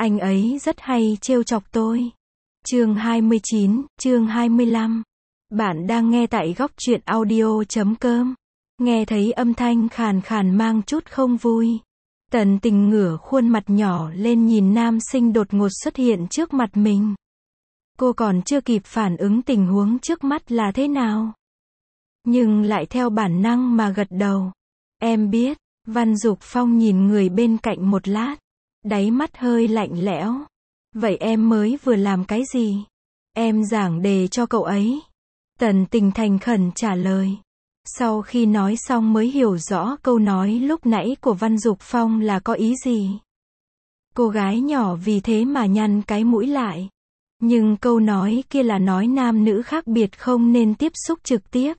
Anh ấy rất hay trêu chọc tôi. Chương 29, chương 25. Bạn đang nghe tại góc truyện audio.com. Nghe thấy âm thanh khàn khàn mang chút không vui. Tần Tình ngửa khuôn mặt nhỏ lên nhìn nam sinh đột ngột xuất hiện trước mặt mình. Cô còn chưa kịp phản ứng tình huống trước mắt là thế nào, nhưng lại theo bản năng mà gật đầu. Em biết. Văn Dục Phong nhìn người bên cạnh một lát, đáy mắt hơi lạnh lẽo. Vậy em mới vừa làm cái gì? Em giảng đề cho cậu ấy. Tần Tình thành khẩn trả lời. Sau khi nói xong mới hiểu rõ câu nói lúc nãy của Văn Dục Phong là có ý gì. Cô gái nhỏ vì thế mà nhăn cái mũi lại. Nhưng câu nói kia là nói nam nữ khác biệt không nên tiếp xúc trực tiếp.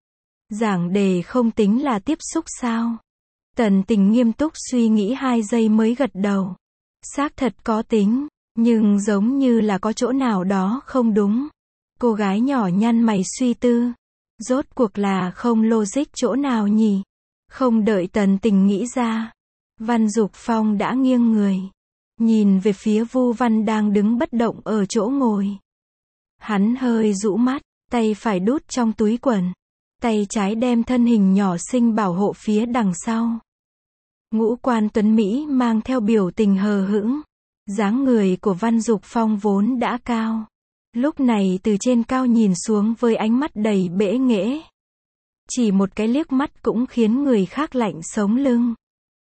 Giảng đề không tính là tiếp xúc sao? Tần Tình nghiêm túc suy nghĩ 2 giây mới gật đầu. Xác thật có tính, nhưng giống như là có chỗ nào đó không đúng. Cô gái nhỏ nhăn mày suy tư. Rốt cuộc là không logic chỗ nào nhỉ? Không đợi Tần Tình nghĩ ra, Văn Dục Phong đã nghiêng người, nhìn về phía Vu Văn đang đứng bất động ở chỗ ngồi. Hắn hơi rũ mắt, tay phải đút trong túi quần, tay trái đem thân hình nhỏ xinh bảo hộ phía đằng sau. Ngũ quan tuấn Mỹ mang theo biểu tình hờ hững. Dáng người của Văn Dục Phong vốn đã cao, lúc này từ trên cao nhìn xuống với ánh mắt đầy bẽ nghễ. Chỉ một cái liếc mắt cũng khiến người khác lạnh sống lưng.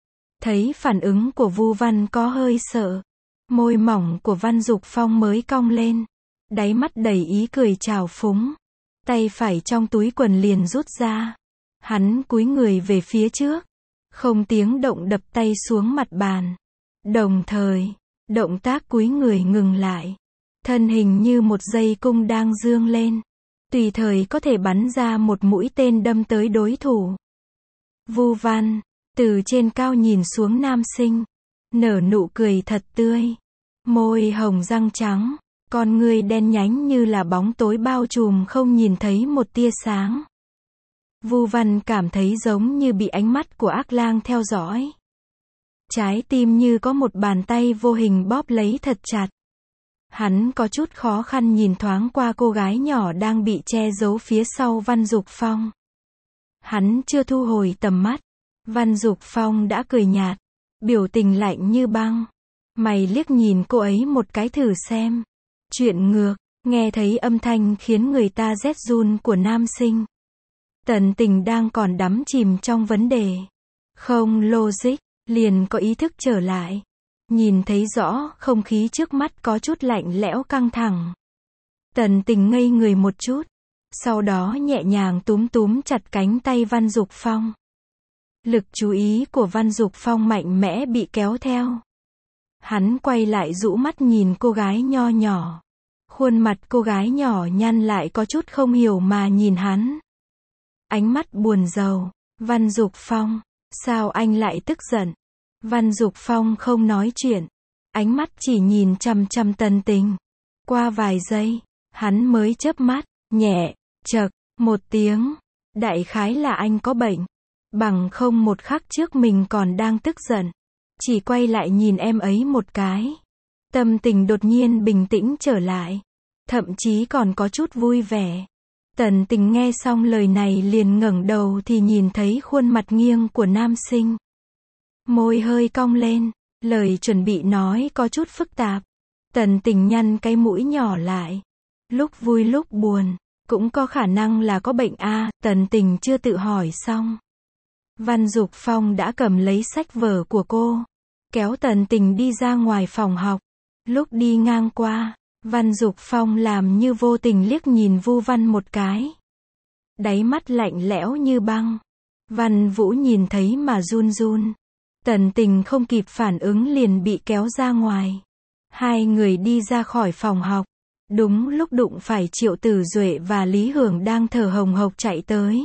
Thấy phản ứng của Vu Văn có hơi sợ, môi mỏng của Văn Dục Phong mới cong lên, đáy mắt đầy ý cười trào phúng. Tay phải trong túi quần liền rút ra. Hắn cúi người về phía trước, không tiếng động đập tay xuống mặt bàn. Đồng thời, động tác cúi người ngừng lại. Thân hình như một dây cung đang dương lên, tùy thời có thể bắn ra một mũi tên đâm tới đối thủ. Vu Văn, từ trên cao nhìn xuống nam sinh, nở nụ cười thật tươi. Môi hồng răng trắng, con ngươi đen nhánh như là bóng tối bao trùm không nhìn thấy một tia sáng. Vu Văn cảm thấy giống như bị ánh mắt của ác lang theo dõi. Trái tim như có một bàn tay vô hình bóp lấy thật chặt. Hắn có chút khó khăn nhìn thoáng qua cô gái nhỏ đang bị che giấu phía sau Văn Dục Phong. Hắn chưa thu hồi tầm mắt, Văn Dục Phong đã cười nhạt, biểu tình lạnh như băng. Mày liếc nhìn cô ấy một cái thử xem. Chuyện ngược, nghe thấy âm thanh khiến người ta rét run của nam sinh. Tần Tình đang còn đắm chìm trong vấn đề không logic, liền có ý thức trở lại. Nhìn thấy rõ không khí trước mắt có chút lạnh lẽo căng thẳng. Tần Tình ngây người một chút, sau đó nhẹ nhàng túm túm chặt cánh tay Văn Dục Phong. Lực chú ý của Văn Dục Phong mạnh mẽ bị kéo theo. Hắn quay lại rũ mắt nhìn cô gái nho nhỏ. Khuôn mặt cô gái nhỏ nhăn lại có chút không hiểu mà nhìn hắn. Ánh mắt buồn rầu. Văn Dục Phong, sao anh lại tức giận? Văn Dục Phong không nói chuyện, ánh mắt chỉ nhìn chằm chằm Tần Tình. Qua vài giây, hắn mới chớp mắt, nhẹ, chậc, một tiếng. Đại khái là anh có bệnh. Bằng không một khắc trước mình còn đang tức giận. Chỉ quay lại nhìn em ấy một cái. Tâm tình đột nhiên bình tĩnh trở lại. Thậm chí còn có chút vui vẻ. Tần Tình nghe xong lời này liền ngẩng đầu thì nhìn thấy khuôn mặt nghiêng của nam sinh. Môi hơi cong lên, lời chuẩn bị nói có chút phức tạp. Tần Tình nhăn cái mũi nhỏ lại. Lúc vui lúc buồn, cũng có khả năng là có bệnh a. Tần Tình chưa tự hỏi xong. Văn Dục Phong đã cầm lấy sách vở của cô, kéo Tần Tình đi ra ngoài phòng học. Lúc đi ngang qua, Văn Dục Phong làm như vô tình liếc nhìn Vu Văn một cái. Đáy mắt lạnh lẽo như băng. Văn Vũ nhìn thấy mà run run. Tần Tình không kịp phản ứng liền bị kéo ra ngoài. Hai người đi ra khỏi phòng học. Đúng lúc đụng phải Triệu Tử Duệ và Lý Hưởng đang thở hồng hộc chạy tới.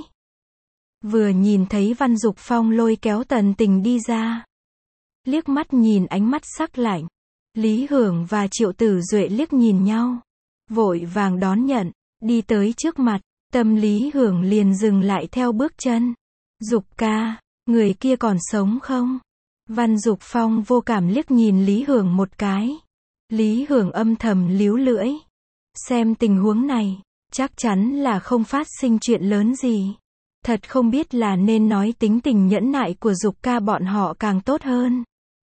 Vừa nhìn thấy Văn Dục Phong lôi kéo Tần Tình đi ra, liếc mắt nhìn ánh mắt sắc lạnh. Lý Hưởng và Triệu Tử Duệ liếc nhìn nhau, vội vàng đón nhận, đi tới trước mặt. Tâm Lý Hưởng liền dừng lại theo bước chân. Dục ca, người kia còn sống không? Văn Dục Phong vô cảm liếc nhìn Lý Hưởng một cái. Lý Hưởng âm thầm líu lưỡi. Xem tình huống này, chắc chắn là không phát sinh chuyện lớn gì. Thật không biết là nên nói tính tình nhẫn nại của Dục ca bọn họ càng tốt hơn.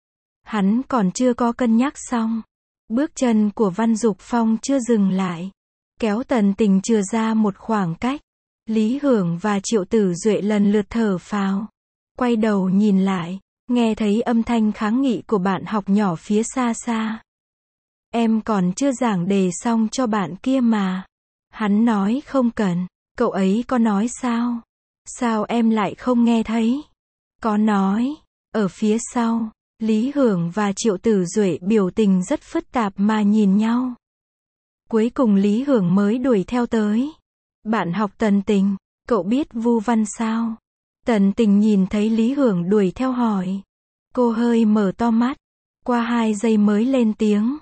Hắn còn chưa có cân nhắc xong. Bước chân của Văn Dục Phong chưa dừng lại. Kéo Tần Tình chừa ra một khoảng cách. Lý Hưởng và Triệu Tử Duệ lần lượt thở phào. Quay đầu nhìn lại, nghe thấy âm thanh kháng nghị của bạn học nhỏ phía xa xa. Em còn chưa giảng đề xong cho bạn kia mà. Hắn nói không cần. Cậu ấy có nói sao? Sao em lại không nghe thấy? Có nói. Ở phía sau, Lý Hưởng và Triệu Tử Duệ biểu tình rất phức tạp mà nhìn nhau. Cuối cùng Lý Hưởng mới đuổi theo tới. Bạn học Tần Tình, cậu biết Vu Văn sao? Tần Tình nhìn thấy Lý Hưởng đuổi theo hỏi. Cô hơi mở to mắt. Qua 2 giây mới lên tiếng.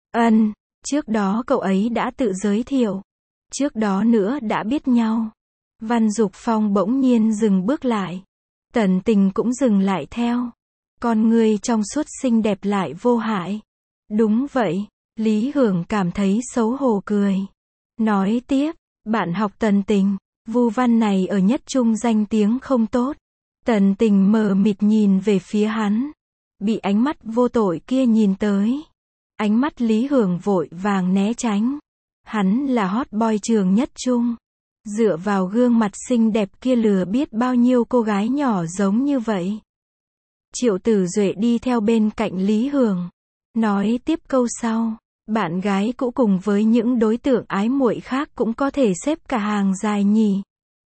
Trước đó cậu ấy đã tự giới thiệu. Trước đó nữa đã biết nhau. Văn Dục Phong bỗng nhiên dừng bước lại. Tần Tình cũng dừng lại theo. Con người trong suốt xinh đẹp lại vô hại. Đúng vậy, Lý Hưởng cảm thấy xấu hổ cười. Nói tiếp, bạn học Tần Tình, Vu Văn này ở Nhất Trung danh tiếng không tốt. Tần Tình mờ mịt nhìn về phía hắn. Bị ánh mắt vô tội kia nhìn tới. Ánh mắt Lý Hưởng vội vàng né tránh. Hắn là hot boy trường Nhất Trung. Dựa vào gương mặt xinh đẹp kia lừa biết bao nhiêu cô gái nhỏ giống như vậy. Triệu Tử Duệ đi theo bên cạnh Lý Hưởng. Nói tiếp câu sau. Bạn gái cũ cùng với những đối tượng ái muội khác cũng có thể xếp cả hàng dài nhỉ.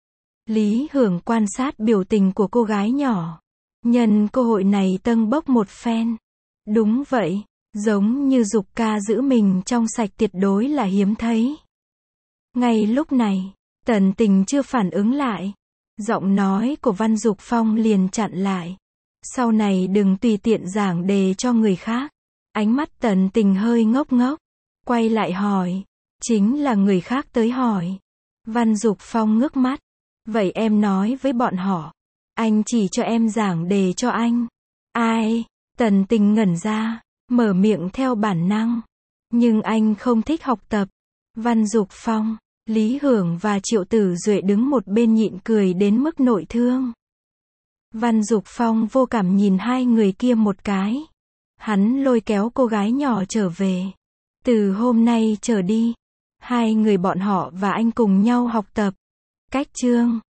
Lý Hưởng quan sát biểu tình của cô gái nhỏ. Nhân cơ hội này tâng bốc một phen. Đúng vậy, giống như Dục ca giữ mình trong sạch tuyệt đối là hiếm thấy. Ngay lúc này, Tần Tình chưa phản ứng lại. Giọng nói của Văn Dục Phong liền chặn lại. Sau này đừng tùy tiện giảng đề cho người khác. Ánh mắt Tần Tình hơi ngốc ngốc. Quay lại hỏi. Chính là người khác tới hỏi. Văn Dục Phong ngước mắt. Vậy em nói với bọn họ. Anh chỉ cho em giảng đề cho anh. Ai? Tần Tình ngẩn ra. Mở miệng theo bản năng. Nhưng anh không thích học tập. Văn Dục Phong, Lý Hưởng và Triệu Tử Duệ đứng một bên nhịn cười đến mức nội thương. Văn Dục Phong vô cảm nhìn 2 người kia một cái. Hắn lôi kéo cô gái nhỏ trở về. Từ hôm nay trở đi, 2 người bọn họ và anh cùng nhau học tập. Cách chương